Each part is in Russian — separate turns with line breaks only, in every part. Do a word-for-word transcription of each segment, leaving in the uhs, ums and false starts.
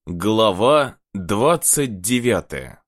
Глава двадцать девятая.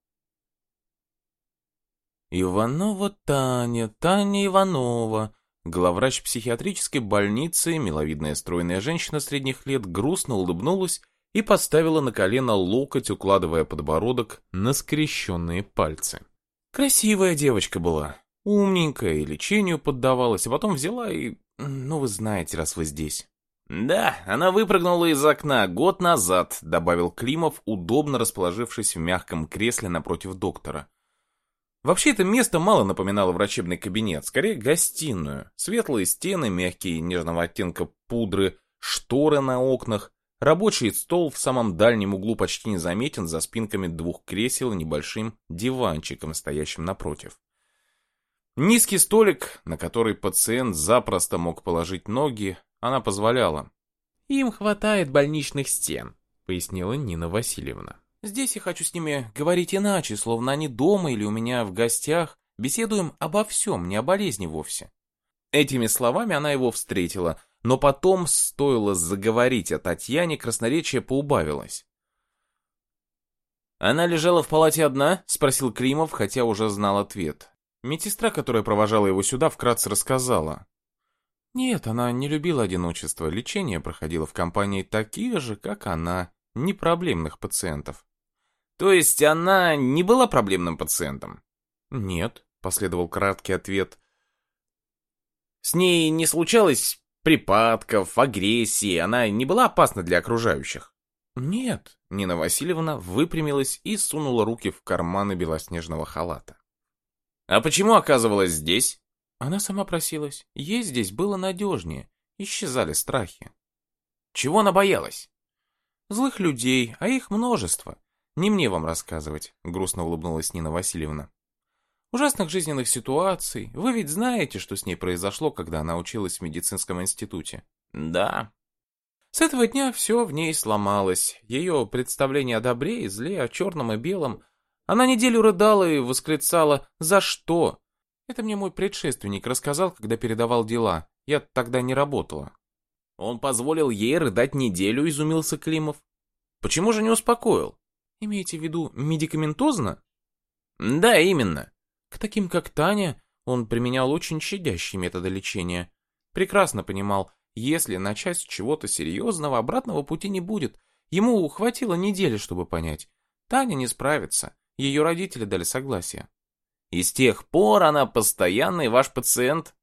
Иванова Таня, Таня Иванова. Главврач психиатрической больницы, миловидная стройная женщина средних лет, грустно улыбнулась и поставила на колено локоть, укладывая подбородок на скрещенные пальцы. Красивая девочка была, умненькая, и лечению поддавалась, а потом взяла и... Ну, вы знаете, раз вы здесь. «Да, она выпрыгнула из окна год назад», — добавил Климов, удобно расположившись в мягком кресле напротив доктора. Вообще это место мало напоминало врачебный кабинет, скорее гостиную. Светлые стены, мягкие нежного оттенка пудры, шторы на окнах, рабочий стол в самом дальнем углу почти незаметен за спинками двух кресел и небольшим диванчиком, стоящим напротив. Низкий столик, на который пациент запросто мог положить ноги, она позволяла. «Им хватает больничных стен», — пояснила Нина Васильевна. «Здесь я хочу с ними говорить иначе, словно они дома или у меня в гостях. Беседуем обо всем, не о болезни вовсе». Этими словами она его встретила, но потом, стоило заговорить о Татьяне, красноречие поубавилось. «Она лежала в палате одна?» — спросил Климов, хотя уже знал ответ. Медсестра, которая провожала его сюда, вкратце рассказала. Нет, она не любила одиночество, лечение проходило в компании таких же, как она, непроблемных пациентов. То есть она не была проблемным пациентом? Нет, последовал краткий ответ. С ней не случалось припадков, агрессии, она не была опасна для окружающих? Нет, Нина Васильевна выпрямилась и сунула руки в карманы белоснежного халата. А почему оказывалась здесь? Она сама просилась. Ей здесь было надежнее. Исчезали страхи. Чего она боялась? Злых людей, а их множество. Не мне вам рассказывать, грустно улыбнулась Нина Васильевна. Ужасных жизненных ситуаций. Вы ведь знаете, что с ней произошло, когда она училась в медицинском институте? Да. С этого дня все в ней сломалось. Ее представление о добре и зле, о черном и белом. Она неделю рыдала и восклицала «За что?». Это мне мой предшественник рассказал, когда передавал дела. Я тогда не работала. Он позволил ей рыдать неделю, изумился Климов. Почему же не успокоил? Имеете в виду медикаментозно? Да, именно. К таким, как Таня, он применял очень щадящие методы лечения. Прекрасно понимал, если начать с чего-то серьезного, обратного пути не будет. Ему хватило недели, чтобы понять. Таня не справится. Ее родители дали согласие. И с тех пор она постоянный ваш пациент?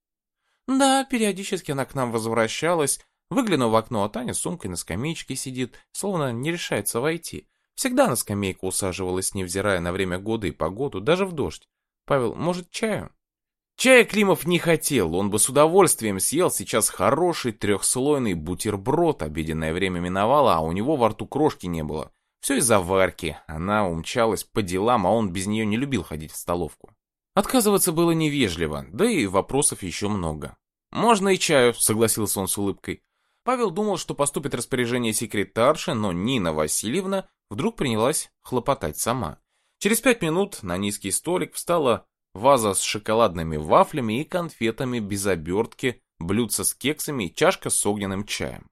Да, периодически она к нам возвращалась. Выгляну в окно, а Таня с сумкой на скамеечке сидит, словно не решается войти. Всегда на скамейку усаживалась, невзирая на время года и погоду, даже в дождь. Павел, может, чаю? Чая Климов не хотел, он бы с удовольствием съел сейчас хороший трехслойный бутерброд, обеденное время миновало, а у него во рту крошки не было. Все из-за Варьки, она умчалась по делам, а он без нее не любил ходить в столовку. Отказываться было невежливо, да и вопросов еще много. «Можно и чаю», — согласился он с улыбкой. Павел думал, что поступит распоряжение секретарши, но Нина Васильевна вдруг принялась хлопотать сама. Через пять минут на низкий столик встала ваза с шоколадными вафлями и конфетами без обертки, блюдце с кексами и чашка с огненным чаем.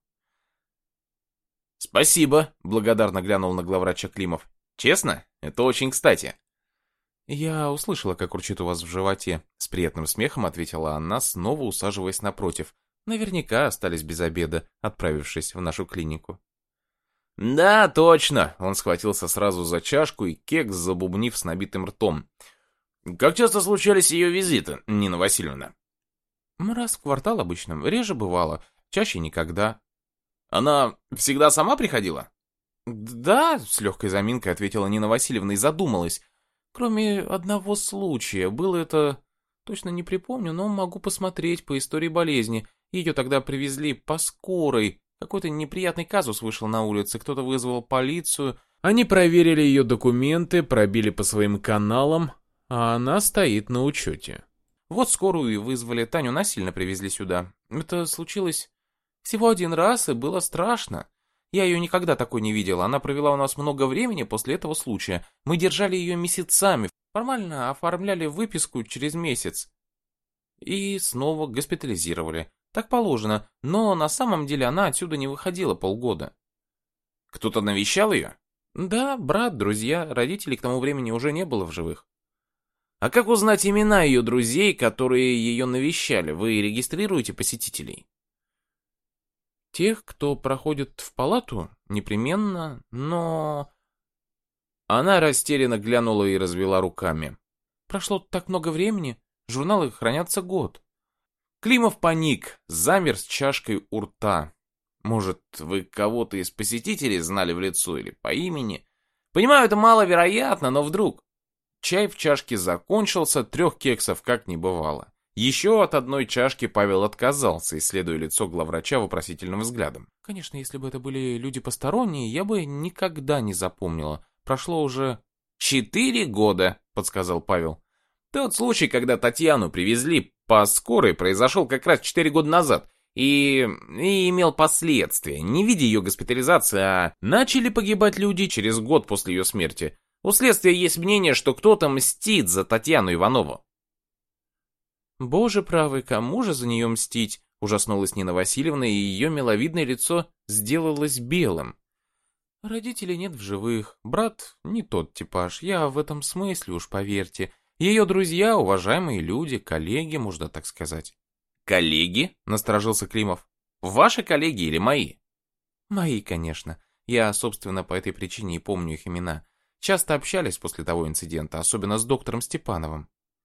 «Спасибо», — благодарно глянул на главврача Климов. «Честно, это очень кстати». «Я услышала, как урчит у вас в животе», — с приятным смехом ответила она, снова усаживаясь напротив. «Наверняка остались без обеда, отправившись в нашу клинику». «Да, точно», — он схватился сразу за чашку и кекс, забубнив с набитым ртом. «Как часто случались ее визиты, Нина Васильевна?» «Раз в квартал обычно, реже бывало, чаще никогда». «Она всегда сама приходила?» «Да», — с легкой заминкой ответила Нина Васильевна и задумалась. «Кроме одного случая, было это... Точно не припомню, но могу посмотреть по истории болезни. Ее тогда привезли по скорой. Какой-то неприятный казус вышел на улице, кто-то вызвал полицию. Они проверили ее документы, пробили по своим каналам, а она стоит на учете. Вот скорую и вызвали, Таню насильно привезли сюда. Это случилось... Всего один раз, и было страшно. Я ее никогда такой не видела. Она провела у нас много времени после этого случая. Мы держали ее месяцами. Формально оформляли выписку через месяц. И снова госпитализировали. Так положено. Но на самом деле она отсюда не выходила полгода. Кто-то навещал ее? Да, брат, друзья, родителей к тому времени уже не было в живых. А как узнать имена ее друзей, которые ее навещали? Вы регистрируете посетителей? Тех, кто проходит в палату, непременно, но... Она растерянно глянула и развела руками. Прошло так много времени, журналы хранятся год. Климов паник, замер с чашкой у рта. Может, вы кого-то из посетителей знали в лицо или по имени? Понимаю, это маловероятно, но вдруг... Чай в чашке закончился, трех кексов как не бывало. Еще от одной чашки Павел отказался, исследуя лицо главврача вопросительным взглядом. Конечно, если бы это были люди посторонние, я бы никогда не запомнила. Прошло уже... «Четыре года», — подсказал Павел. Тот случай, когда Татьяну привезли по скорой, произошел как раз четыре года назад. И... и имел последствия. Не видя ее госпитализации, а начали погибать люди через год после ее смерти. У следствия есть мнение, что кто-то мстит за Татьяну Иванову. «Боже правый, кому же за нее мстить?» — ужаснулась Нина Васильевна, и ее миловидное лицо сделалось белым. «Родителей нет в живых, брат не тот типаж, я в этом смысле, уж поверьте. Ее друзья, уважаемые люди, коллеги, можно так сказать». «Коллеги?» — насторожился Климов. «Ваши коллеги или мои?» «Мои, конечно. Я, собственно, по этой причине и помню их имена. Часто общались после того инцидента, особенно с доктором Степановым».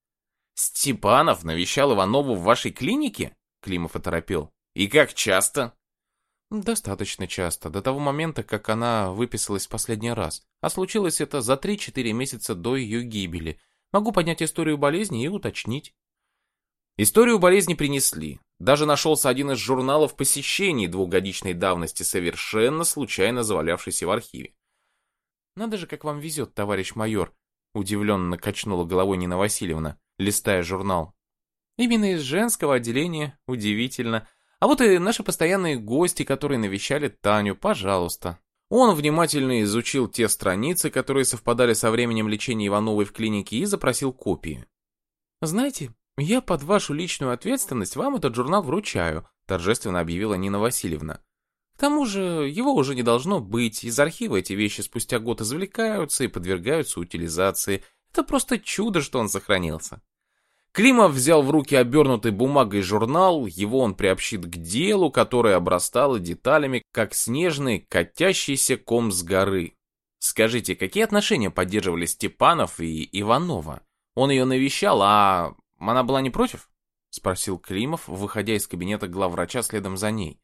«Степанов навещал Иванову в вашей клинике?» Климов оторопел. «И как часто?» «Достаточно часто, до того момента, как она выписалась в последний раз. А случилось это за три-четыре месяца до ее гибели. Могу поднять историю болезни и уточнить». Историю болезни принесли. Даже нашелся один из журналов посещений двухгодичной давности, совершенно случайно завалявшийся в архиве. «Надо же, как вам везет, товарищ майор», — удивленно качнула головой Нина Васильевна, листая журнал. «Именно из женского отделения, удивительно. А вот и наши постоянные гости, которые навещали Таню, пожалуйста». Он внимательно изучил те страницы, которые совпадали со временем лечения Ивановой в клинике, и запросил копии. «Знаете, я под вашу личную ответственность вам этот журнал вручаю», торжественно объявила Нина Васильевна. «К тому же его уже не должно быть, из архива эти вещи спустя год извлекаются и подвергаются утилизации. Это просто чудо, что он сохранился». Климов взял в руки обернутый бумагой журнал, его он приобщит к делу, которое обрастало деталями, как снежный катящийся ком с горы. «Скажите, какие отношения поддерживали Степанов и Иванова? Он ее навещал, а она была не против?» — спросил Климов, выходя из кабинета главврача следом за ней.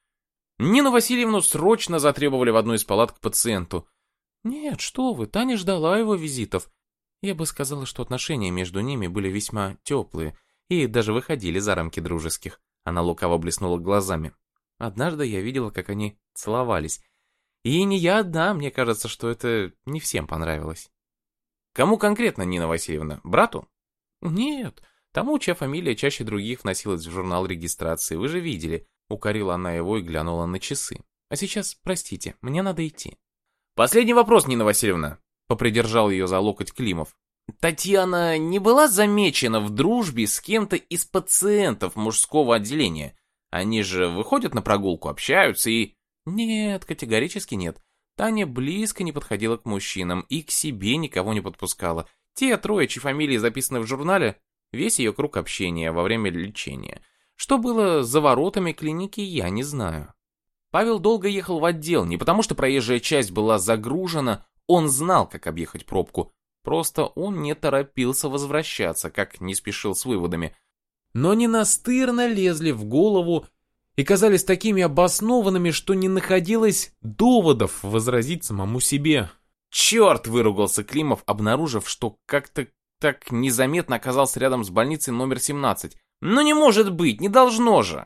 Нину Васильевну срочно затребовали в одну из палат к пациенту. «Нет, что вы, Таня ждала его визитов. Я бы сказала, что отношения между ними были весьма теплые и даже выходили за рамки дружеских». Она лукаво блеснула глазами. «Однажды я видела, как они целовались. И не я одна, мне кажется, что это не всем понравилось». «Кому конкретно, Нина Васильевна? Брату?» «Нет, тому, чья фамилия чаще других вносилась в журнал регистрации. Вы же видели». Укорила она его и глянула на часы. «А сейчас, простите, мне надо идти». «Последний вопрос, Нина Васильевна», — попридержал ее за локоть Климов. «Татьяна не была замечена в дружбе с кем-то из пациентов мужского отделения? Они же выходят на прогулку, общаются и...» «Нет, категорически нет. Таня близко не подходила к мужчинам и к себе никого не подпускала. Те трое, чьи фамилии записаны в журнале, весь ее круг общения во время лечения. Что было за воротами клиники, я не знаю». Павел долго ехал в отдел, не потому что проезжая часть была загружена, он знал, как объехать пробку. Просто он не торопился возвращаться, как не спешил с выводами. Но ненастырно лезли в голову и казались такими обоснованными, что не находилось доводов возразить самому себе. «Черт!» — выругался Климов, обнаружив, что как-то так незаметно оказался рядом с больницей номер семнадцать. «Ну не может быть, не должно же!»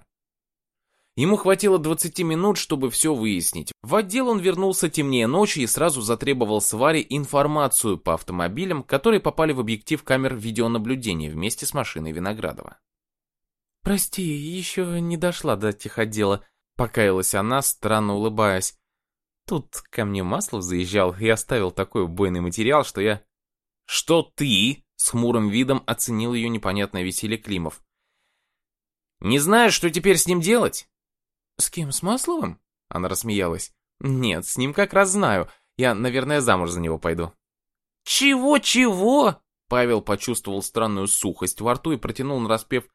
Ему хватило двадцати минут, чтобы все выяснить. В отдел он вернулся темнее ночи и сразу затребовал с Варей информацию по автомобилям, которые попали в объектив камер видеонаблюдения вместе с машиной Виноградова. «Прости, еще не дошла до техотдела», — покаялась она, странно улыбаясь. «Тут ко мне Маслов заезжал и оставил такой убойный материал, что я...» «Что ты?» — с хмурым видом оценил ее непонятное веселье Климов. «Не знаешь, что теперь с ним делать?» «С кем, с Масловым?» Она рассмеялась. «Нет, с ним как раз знаю. Я, наверное, замуж за него пойду». «Чего-чего?» Павел почувствовал странную сухость во рту и протянул нараспев: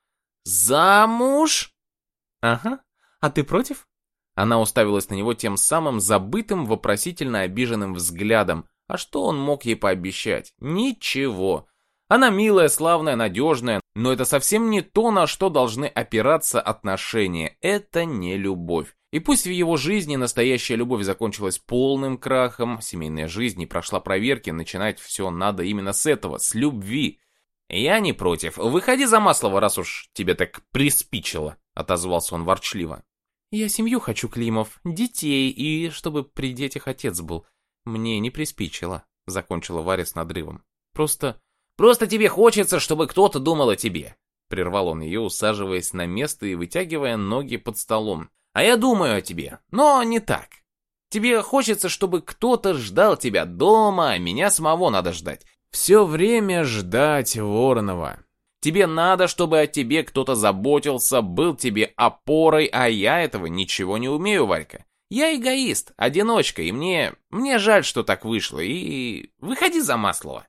«Замуж?» «Ага. А ты против?» Она уставилась на него тем самым забытым, вопросительно обиженным взглядом. А что он мог ей пообещать? Ничего. Она милая, славная, надежная, но это совсем не то, на что должны опираться отношения. Это не любовь. И пусть в его жизни настоящая любовь закончилась полным крахом, семейная жизнь не прошла проверки, начинать все надо именно с этого, с любви. «Я не против. Выходи за Маслова, раз уж тебе так приспичило», — отозвался он ворчливо. «Я семью хочу, Климов, детей, и чтобы при детях отец был. Мне не приспичило», — закончила Варя с надрывом. «Просто... просто тебе хочется, чтобы кто-то думал о тебе», — прервал он ее, усаживаясь на место и вытягивая ноги под столом. «А я думаю о тебе, но не так. Тебе хочется, чтобы кто-то ждал тебя дома, а меня самого надо ждать. Все время ждать Воронова. Тебе надо, чтобы о тебе кто-то заботился, был тебе опорой, а я этого ничего не умею, Варька. Я эгоист, одиночка, и мне... мне жаль, что так вышло, и... выходи за Маслова».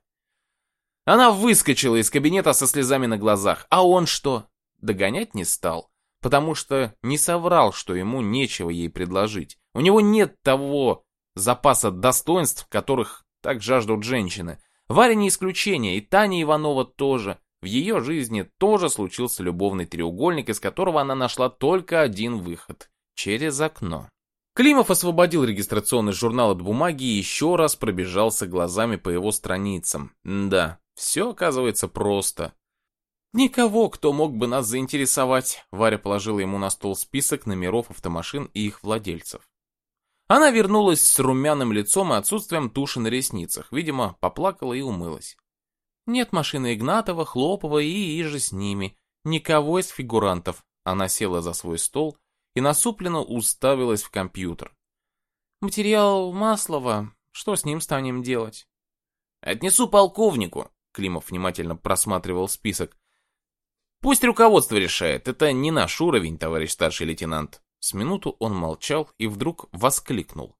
Она выскочила из кабинета со слезами на глазах, а он что? Догонять не стал, потому что не соврал, что ему нечего ей предложить. У него нет того запаса достоинств, которых так жаждут женщины. Варя не исключение, и Таня Иванова тоже. В ее жизни тоже случился любовный треугольник, из которого она нашла только один выход – через окно. Климов освободил регистрационный журнал от бумаги и еще раз пробежался глазами по его страницам. Да, все оказывается просто. «Никого, кто мог бы нас заинтересовать», – Варя положила ему на стол список номеров автомашин и их владельцев. Она вернулась с румяным лицом и отсутствием туши на ресницах, видимо, поплакала и умылась. «Нет машины Игнатова, Хлопова и иже с ними. Никого из фигурантов». Она села за свой стол и насупленно уставилась в компьютер. «Материал Маслова. Что с ним станем делать?» «Отнесу полковнику», — Климов внимательно просматривал список. «Пусть руководство решает. Это не наш уровень, товарищ старший лейтенант». С минуту он молчал и вдруг воскликнул: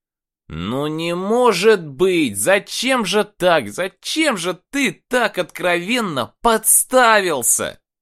«Ну не может быть! Зачем же так? Зачем же ты так откровенно подставился?»